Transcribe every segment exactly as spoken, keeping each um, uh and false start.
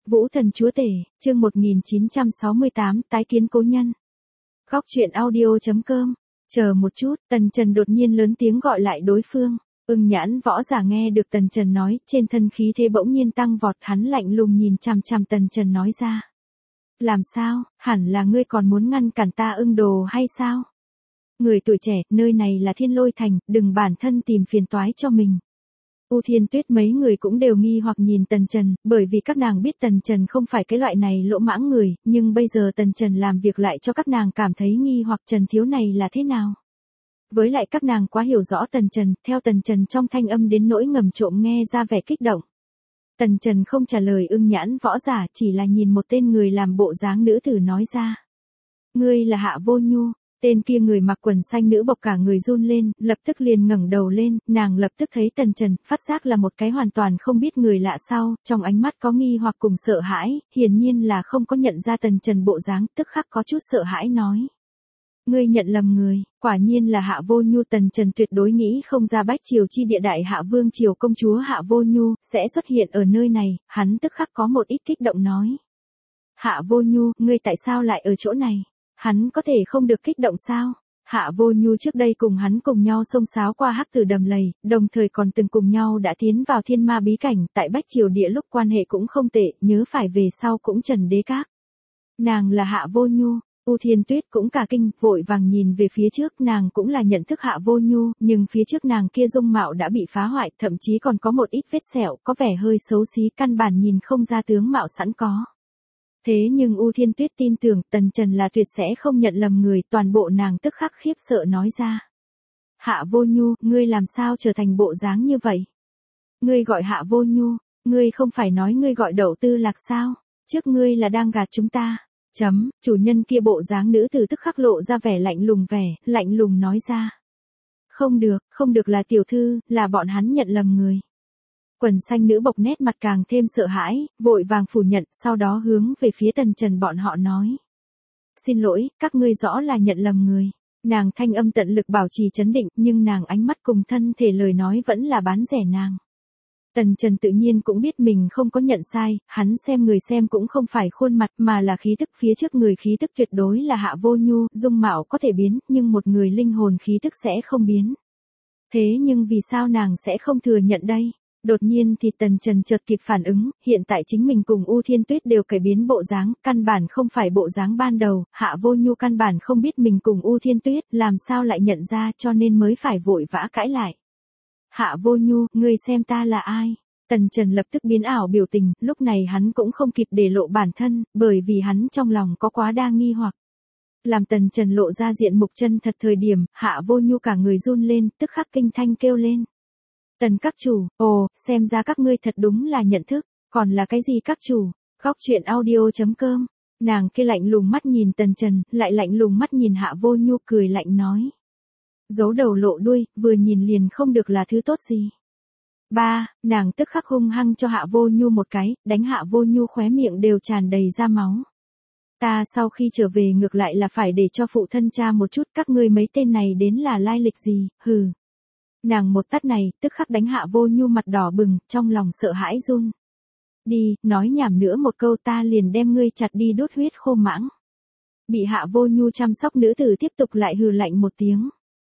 Vũ Thần Chúa Tể, chương một nghìn chín trăm sáu mươi tám, tái kiến cố nhân. Góc truyện audio.com. Chờ một chút, Tần Trần đột nhiên lớn tiếng gọi lại đối phương. Ưng Nhãn Võ Giả nghe được Tần Trần nói, trên thân khí thế bỗng nhiên tăng vọt, hắn lạnh lùng nhìn chằm chằm Tần Trần nói ra. Làm sao, hẳn là ngươi còn muốn ngăn cản ta Ưng Đồ hay sao? Người tuổi trẻ, nơi này là Thiên Lôi Thành, đừng bản thân tìm phiền toái cho mình. U Thiên Tuyết mấy người cũng đều nghi hoặc nhìn Tần Trần, bởi vì các nàng biết Tần Trần không phải cái loại này lỗ mãng người, nhưng bây giờ Tần Trần làm việc lại cho các nàng cảm thấy nghi hoặc Trần thiếu này là thế nào. Với lại các nàng quá hiểu rõ Tần Trần, theo Tần Trần trong thanh âm đến nỗi ngầm trộm nghe ra vẻ kích động. Tần Trần không trả lời Ưng Nhãn Võ Giả, chỉ là nhìn một tên người làm bộ dáng nữ tử nói ra. Ngươi là Hạ Vô Nhu. Tên kia người mặc quần xanh nữ bộc cả người run lên, lập tức liền ngẩng đầu lên, nàng lập tức thấy Tần Trần, phát giác là một cái hoàn toàn không biết người lạ sau, trong ánh mắt có nghi hoặc cùng sợ hãi, hiển nhiên là không có nhận ra Tần Trần bộ dáng, tức khắc có chút sợ hãi nói. Ngươi nhận lầm người, quả nhiên là Hạ Vô Nhu. Tần Trần tuyệt đối nghĩ không ra Bách Triều chi địa đại Hạ Vương Triều công chúa Hạ Vô Nhu, sẽ xuất hiện ở nơi này, hắn tức khắc có một ít kích động nói. Hạ Vô Nhu, ngươi tại sao lại ở chỗ này? Hắn có thể không được kích động sao? Hạ Vô Nhu trước đây cùng hắn cùng nhau xông xáo qua hắc tử đầm lầy, đồng thời còn từng cùng nhau đã tiến vào thiên ma bí cảnh, tại Bách Triều địa lúc quan hệ cũng không tệ, nhớ phải về sau cũng trần đế các. Nàng là Hạ Vô Nhu. U Thiên Tuyết cũng cả kinh, vội vàng nhìn về phía trước, nàng cũng là nhận thức Hạ Vô Nhu, nhưng phía trước nàng kia dung mạo đã bị phá hoại, thậm chí còn có một ít vết sẹo, có vẻ hơi xấu xí, căn bản nhìn không ra tướng mạo sẵn có. Thế nhưng U Thiên Tuyết tin tưởng Tần Trần là tuyệt sẽ không nhận lầm người, toàn bộ nàng tức khắc khiếp sợ nói ra. Hạ Vô Nhu, ngươi làm sao trở thành bộ dáng như vậy? Ngươi gọi Hạ Vô Nhu, ngươi không phải nói ngươi gọi Đậu Tư Lạc sao? Trước ngươi là đang gạt chúng ta. Chấm, chủ nhân kia bộ dáng nữ tử tức khắc lộ ra vẻ lạnh lùng vẻ, lạnh lùng nói ra. Không được, không được là tiểu thư, là bọn hắn nhận lầm người. Quần xanh nữ bộc nét mặt càng thêm sợ hãi, vội vàng phủ nhận, sau đó hướng về phía Tần Trần bọn họ nói. Xin lỗi, các ngươi rõ là nhận lầm người. Nàng thanh âm tận lực bảo trì trấn định, nhưng nàng ánh mắt cùng thân thể lời nói vẫn là bán rẻ nàng. Tần Trần tự nhiên cũng biết mình không có nhận sai, hắn xem người xem cũng không phải khuôn mặt mà là khí tức, phía trước người khí tức tuyệt đối là Hạ Vô Nhu, dung mạo có thể biến, nhưng một người linh hồn khí tức sẽ không biến. Thế nhưng vì sao nàng sẽ không thừa nhận đây? Đột nhiên thì Tần Trần chợt kịp phản ứng, hiện tại chính mình cùng U Thiên Tuyết đều cải biến bộ dáng, căn bản không phải bộ dáng ban đầu, Hạ Vô Nhu căn bản không biết mình cùng U Thiên Tuyết, làm sao lại nhận ra, cho nên mới phải vội vã cãi lại. Hạ Vô Nhu, ngươi xem ta là ai? Tần Trần lập tức biến ảo biểu tình, lúc này hắn cũng không kịp để lộ bản thân, bởi vì hắn trong lòng có quá đa nghi hoặc. Làm Tần Trần lộ ra diện mục chân thật thời điểm, Hạ Vô Nhu cả người run lên, tức khắc kinh thanh kêu lên. Tần các chủ, ồ, xem ra các ngươi thật đúng là nhận thức, còn là cái gì các chủ? Góc truyện audio.com. Nàng kia lạnh lùng mắt nhìn Tần Trần, lại lạnh lùng mắt nhìn Hạ Vô Nhu, cười lạnh nói. Giấu đầu lộ đuôi, vừa nhìn liền không được là thứ tốt gì. Ba, nàng tức khắc hung hăng cho Hạ Vô Nhu một cái, đánh Hạ Vô Nhu khóe miệng đều tràn đầy ra máu. Ta sau khi trở về ngược lại là phải để cho phụ thân cha một chút, các ngươi mấy tên này đến là lai lịch gì, hừ. Nàng một tát này, tức khắc đánh Hạ Vô Nhu mặt đỏ bừng, trong lòng sợ hãi run. Đi, nói nhảm nữa một câu ta liền đem ngươi chặt đi đốt huyết khô mãng. Bị Hạ Vô Nhu chăm sóc nữ tử tiếp tục lại hừ lạnh một tiếng.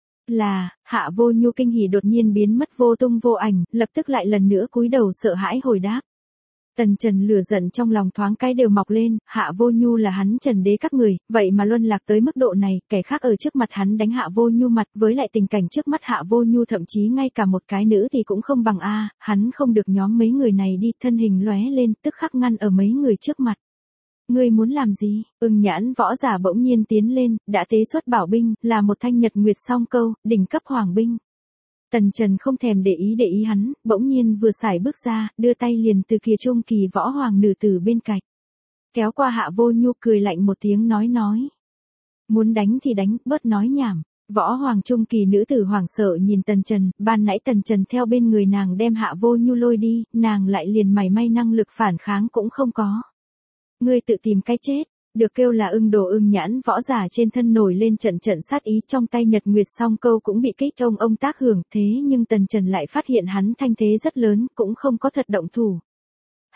Là, Hạ Vô Nhu kinh hỉ đột nhiên biến mất vô tung vô ảnh, lập tức lại lần nữa cúi đầu sợ hãi hồi đáp. Tần Trần lửa giận trong lòng thoáng cái đều mọc lên, Hạ Vô Nhu là hắn trần đế các người, vậy mà luân lạc tới mức độ này, kẻ khác ở trước mặt hắn đánh Hạ Vô Nhu mặt, với lại tình cảnh trước mắt Hạ Vô Nhu thậm chí ngay cả một cái nữ thì cũng không bằng a, hắn không được nhóm mấy người này đi, thân hình lóe lên, tức khắc ngăn ở mấy người trước mặt. Ngươi muốn làm gì? Ưng Nhãn Võ Giả bỗng nhiên tiến lên, đã tế xuất bảo binh, là một thanh nhật nguyệt song câu, đỉnh cấp hoàng binh. Tần Trần không thèm để ý để ý hắn, bỗng nhiên vừa xài bước ra, đưa tay liền từ kia trung kỳ võ hoàng nữ tử bên cạnh. Kéo qua Hạ Vô Nhu, cười lạnh một tiếng nói nói. Muốn đánh thì đánh, bớt nói nhảm. Võ hoàng trung kỳ nữ tử hoảng sợ nhìn Tần Trần, ban nãy Tần Trần theo bên người nàng đem Hạ Vô Nhu lôi đi, nàng lại liền mảy may năng lực phản kháng cũng không có. Ngươi tự tìm cái chết. Được kêu là Ưng Đồ. Ưng Nhãn Võ Giả trên thân nổi lên trận trận sát ý, trong tay nhật nguyệt song câu cũng bị kích ông ông tác hưởng, thế nhưng Tần Trần lại phát hiện hắn thanh thế rất lớn, cũng không có thật động thủ.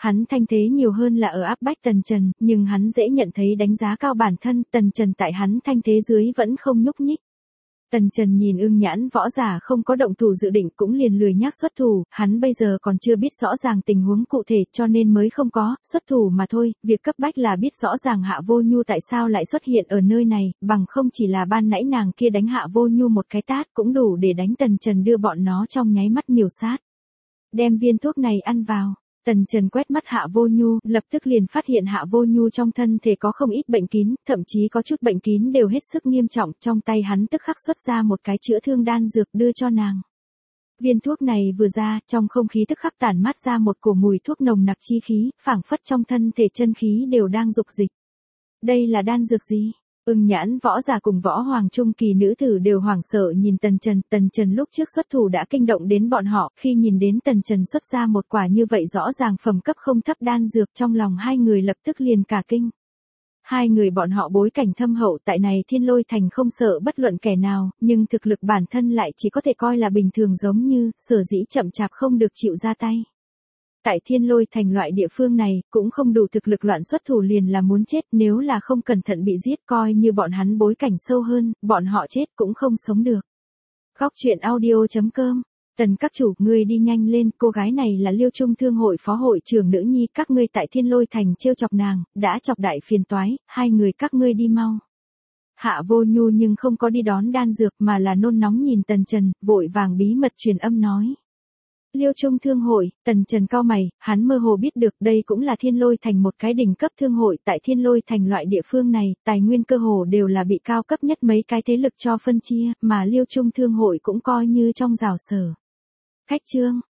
hắn thanh thế nhiều hơn là ở áp bách Tần Trần, nhưng hắn dễ nhận thấy đánh giá cao bản thân, Tần Trần tại hắn thanh thế dưới vẫn không nhúc nhích. Tần Trần nhìn Ưng Nhãn Võ Giả không có động thủ dự định cũng liền lười nhác xuất thủ, hắn bây giờ còn chưa biết rõ ràng tình huống cụ thể cho nên mới không có, xuất thủ mà thôi, việc cấp bách là biết rõ ràng Hạ Vô Nhu tại sao lại xuất hiện ở nơi này, bằng không chỉ là ban nãy nàng kia đánh Hạ Vô Nhu một cái tát cũng đủ để đánh Tần Trần đưa bọn nó trong nháy mắt miểu sát. Đem viên thuốc này ăn vào. Tần Trần quét mắt Hạ Vô Nhu, lập tức liền phát hiện Hạ Vô Nhu trong thân thể có không ít bệnh kín, thậm chí có chút bệnh kín đều hết sức nghiêm trọng, trong tay hắn tức khắc xuất ra một cái chữa thương đan dược đưa cho nàng. Viên thuốc này vừa ra, trong không khí tức khắc tản mát ra một cổ mùi thuốc nồng nặc chi khí, phảng phất trong thân thể chân khí đều đang dục dịch. Đây là đan dược gì? Ưng Nhãn Võ Giả cùng Võ Hoàng trung kỳ nữ tử đều hoảng sợ nhìn Tần Trần, Tần Trần lúc trước xuất thủ đã kinh động đến bọn họ, khi nhìn đến Tần Trần xuất ra một quả như vậy rõ ràng phẩm cấp không thấp đan dược trong lòng hai người lập tức liền cả kinh. Hai người bọn họ bối cảnh thâm hậu tại này Thiên Lôi Thành không sợ bất luận kẻ nào, nhưng thực lực bản thân lại chỉ có thể coi là bình thường giống như, sở dĩ chậm chạp không được chịu ra tay. Tại Thiên Lôi Thành loại địa phương này, cũng không đủ thực lực loạn xuất thủ liền là muốn chết, nếu là không cẩn thận bị giết coi như bọn hắn bối cảnh sâu hơn, bọn họ chết cũng không sống được. Góc truyện audio chấm com. Tần các chủ, ngươi đi nhanh lên, cô gái này là Liêu Trung Thương hội phó hội trưởng nữ nhi, các ngươi tại Thiên Lôi Thành trêu chọc nàng, đã chọc đại phiền toái, hai người các ngươi đi mau. Hạ Vô Nhu nhưng không có đi đón đan dược mà là nôn nóng nhìn Tần Trần, vội vàng bí mật truyền âm nói. Liêu Trung Thương hội, Tần Trần cau mày, hắn mơ hồ biết được đây cũng là Thiên Lôi Thành một cái đỉnh cấp thương hội, tại Thiên Lôi Thành loại địa phương này, tài nguyên cơ hồ đều là bị cao cấp nhất mấy cái thế lực cho phân chia, mà Liêu Trung Thương hội cũng coi như trong rào sở. Khách trương,